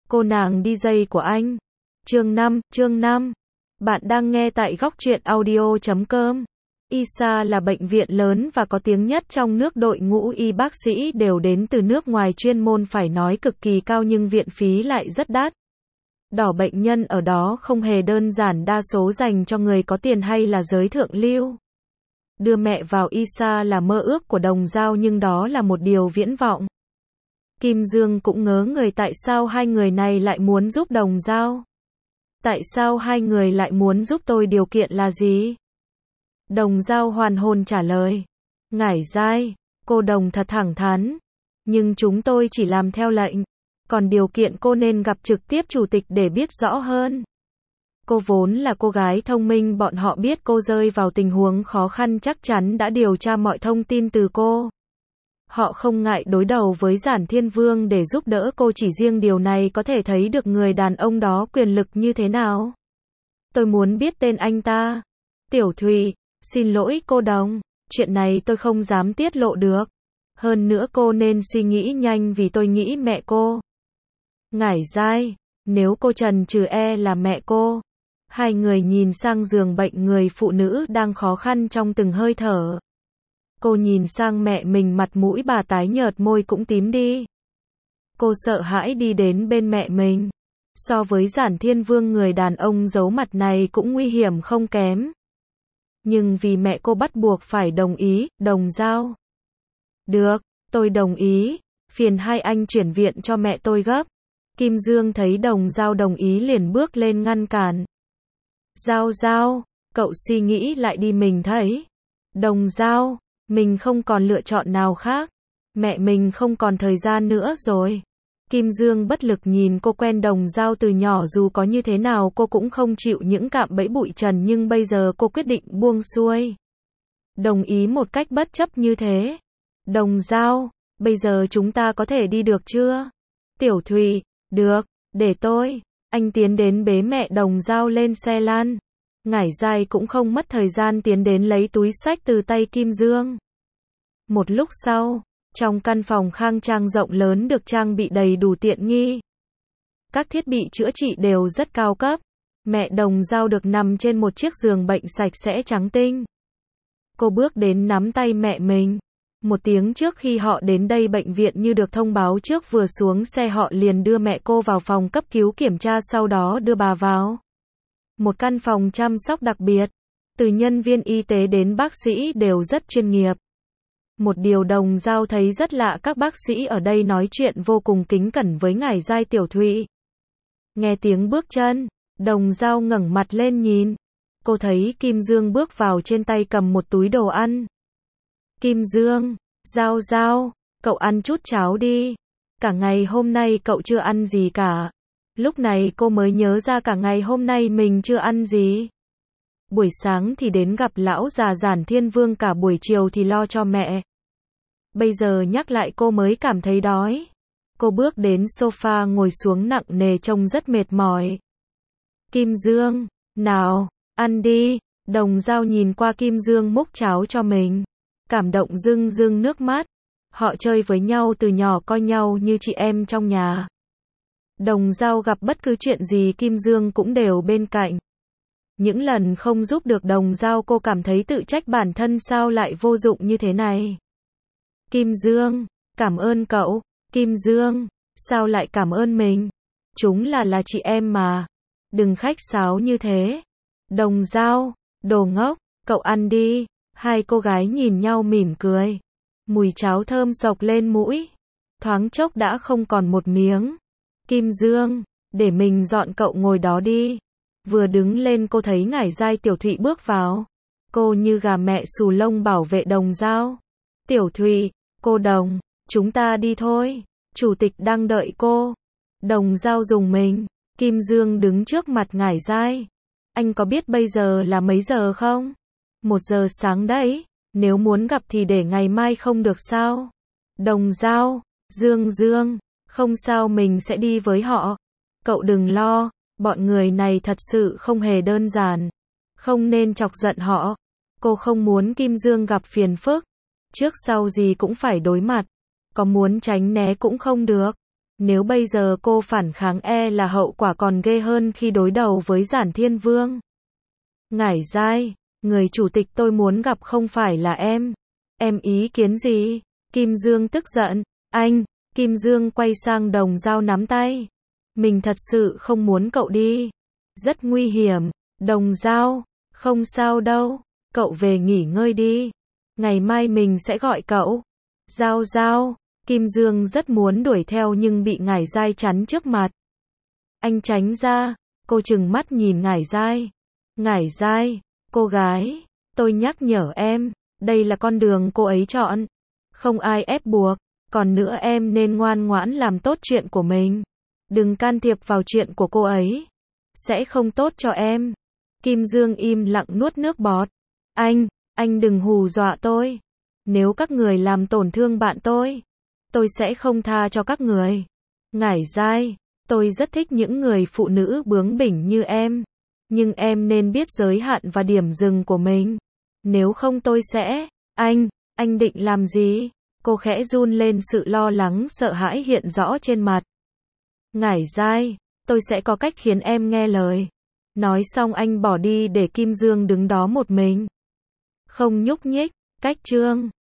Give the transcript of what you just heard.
Cô nàng DJ của anh. Chương 5. Bạn đang nghe tại góc truyện audio.com. ISA là bệnh viện lớn và có tiếng nhất trong nước, đội ngũ y bác sĩ đều đến từ nước ngoài, chuyên môn phải nói cực kỳ cao nhưng viện phí lại rất đắt. Đỏ bệnh nhân ở đó không hề đơn giản, đa số dành cho người có tiền hay là giới thượng lưu. Đưa mẹ vào ISA là mơ ước của Đồng Dao nhưng đó là một điều viễn vọng. Kim Dương cũng ngớ người, tại sao hai người này lại muốn giúp Đồng Dao? Tại sao hai người lại muốn giúp tôi, điều kiện là gì? Đồng Dao hoàn hồn trả lời. Ngải dai, cô Đồng thật thẳng thắn. Nhưng chúng tôi chỉ làm theo lệnh. Còn điều kiện cô nên gặp trực tiếp chủ tịch để biết rõ hơn. Cô vốn là cô gái thông minh, bọn họ biết cô rơi vào tình huống khó khăn chắc chắn đã điều tra mọi thông tin từ cô. Họ không ngại đối đầu với Giản Thiên Vương để giúp đỡ cô, chỉ riêng điều này có thể thấy được người đàn ông đó quyền lực như thế nào. Tôi muốn biết tên anh ta. Tiểu Thụy, xin lỗi cô Đồng, chuyện này tôi không dám tiết lộ được. Hơn nữa cô nên suy nghĩ nhanh vì tôi nghĩ mẹ cô. Ngải dai, nếu cô chần chừ là mẹ cô. Hai người nhìn sang giường bệnh người phụ nữ đang khó khăn trong từng hơi thở. Cô nhìn sang mẹ mình, mặt mũi bà tái nhợt, môi cũng tím đi. Cô sợ hãi đi đến bên mẹ mình. So với Giản Thiên Vương, người đàn ông giấu mặt này cũng nguy hiểm không kém. Nhưng vì mẹ cô bắt buộc phải đồng ý. Đồng Dao. Được, tôi đồng ý. Phiền hai anh chuyển viện cho mẹ tôi gấp. Kim Dương thấy Đồng Dao đồng ý liền bước lên ngăn cản. Dao, cậu suy nghĩ lại đi, mình thấy. Đồng Dao, mình không còn lựa chọn nào khác. Mẹ mình không còn thời gian nữa rồi. Kim Dương bất lực nhìn cô, quen Đồng Dao từ nhỏ, dù có như thế nào cô cũng không chịu những cạm bẫy bụi trần, nhưng bây giờ cô quyết định buông xuôi. Đồng ý một cách bất chấp như thế. Đồng Dao, bây giờ chúng ta có thể đi được chưa? Tiểu Thụy, được, để tôi. Anh tiến đến bế mẹ Đồng Dao lên xe lăn. Ngải dai cũng không mất thời gian tiến đến lấy túi xách từ tay Kim Dương. Một lúc sau, trong căn phòng khang trang rộng lớn được trang bị đầy đủ tiện nghi. Các thiết bị chữa trị đều rất cao cấp. Mẹ Đồng Dao được nằm trên một chiếc giường bệnh sạch sẽ trắng tinh. Cô bước đến nắm tay mẹ mình. Một tiếng trước khi họ đến đây, bệnh viện như được thông báo trước, vừa xuống xe họ liền đưa mẹ cô vào phòng cấp cứu kiểm tra, sau đó đưa bà vào một căn phòng chăm sóc đặc biệt. Từ nhân viên y tế đến bác sĩ đều rất chuyên nghiệp. Một điều Đồng Dao thấy rất lạ, các bác sĩ ở đây nói chuyện vô cùng kính cẩn với ngải dai. Tiểu Thụy. Nghe tiếng bước chân, Đồng Dao ngẩng mặt lên nhìn. Cô thấy Kim Dương bước vào, trên tay cầm một túi đồ ăn. Kim Dương, Dao, cậu ăn chút cháo đi. Cả ngày hôm nay cậu chưa ăn gì cả. Lúc này cô mới nhớ ra cả ngày hôm nay mình chưa ăn gì. Buổi sáng thì đến gặp lão già Giản Thiên Vương, cả buổi chiều thì lo cho mẹ. Bây giờ nhắc lại cô mới cảm thấy đói. Cô bước đến sofa ngồi xuống nặng nề, trông rất mệt mỏi. Kim Dương, nào, ăn đi. Đồng Dao nhìn qua Kim Dương múc cháo cho mình. Cảm động rưng rưng nước mắt. Họ chơi với nhau từ nhỏ, coi nhau như chị em trong nhà. Đồng Dao gặp bất cứ chuyện gì Kim Dương cũng đều bên cạnh. Những lần không giúp được Đồng Dao, cô cảm thấy tự trách bản thân, sao lại vô dụng như thế này. Kim Dương, cảm ơn cậu. Kim Dương, sao lại cảm ơn mình? Chúng là chị em mà. Đừng khách sáo như thế. Đồng Dao, đồ ngốc, cậu ăn đi. Hai cô gái nhìn nhau mỉm cười. Mùi cháo thơm sộc lên mũi. Thoáng chốc đã không còn một miếng. Kim Dương, để mình dọn, cậu ngồi đó đi. Vừa đứng lên cô thấy ngải dai Tiểu Thụy bước vào. Cô như gà mẹ xù lông bảo vệ Đồng Dao. Tiểu Thụy, cô Đồng, chúng ta đi thôi. Chủ tịch đang đợi cô. Đồng Dao dùng mình. Kim Dương đứng trước mặt ngải dai. Anh có biết bây giờ là mấy giờ không? 1 giờ sáng đấy. Nếu muốn gặp thì để ngày mai không được sao? Đồng Dao, Dương, không sao, mình sẽ đi với họ. Cậu đừng lo, bọn người này thật sự không hề đơn giản. Không nên chọc giận họ. Cô không muốn Kim Dương gặp phiền phức. Trước sau gì cũng phải đối mặt. Có muốn tránh né cũng không được. Nếu bây giờ cô phản kháng là hậu quả còn ghê hơn khi đối đầu với Giản Thiên Vương. Ngải Giai, người chủ tịch tôi muốn gặp không phải là em. Em ý kiến gì? Kim Dương tức giận. Anh, Kim Dương quay sang Đồng Dao nắm tay. Mình thật sự không muốn cậu đi. Rất nguy hiểm. Đồng Dao, không sao đâu. Cậu về nghỉ ngơi đi. Ngày mai mình sẽ gọi cậu. Dao Dao, Kim Dương rất muốn đuổi theo nhưng bị Ngải Giai chắn trước mặt. Anh tránh ra. Cô trừng mắt nhìn Ngải Giai. Ngải Giai, cô gái, tôi nhắc nhở em, đây là con đường cô ấy chọn. Không ai ép buộc, còn nữa em nên ngoan ngoãn làm tốt chuyện của mình. Đừng can thiệp vào chuyện của cô ấy. Sẽ không tốt cho em. Kim Dương im lặng nuốt nước bọt. Anh đừng hù dọa tôi. Nếu các người làm tổn thương bạn tôi sẽ không tha cho các người. Ngải Giai, tôi rất thích những người phụ nữ bướng bỉnh như em. Nhưng em nên biết giới hạn và điểm dừng của mình. Nếu không tôi sẽ... Anh định làm gì? Cô khẽ run lên, sự lo lắng sợ hãi hiện rõ trên mặt. Ngải Giai, tôi sẽ có cách khiến em nghe lời. Nói xong anh bỏ đi để Kim Dương đứng đó một mình. Không nhúc nhích, cách chương.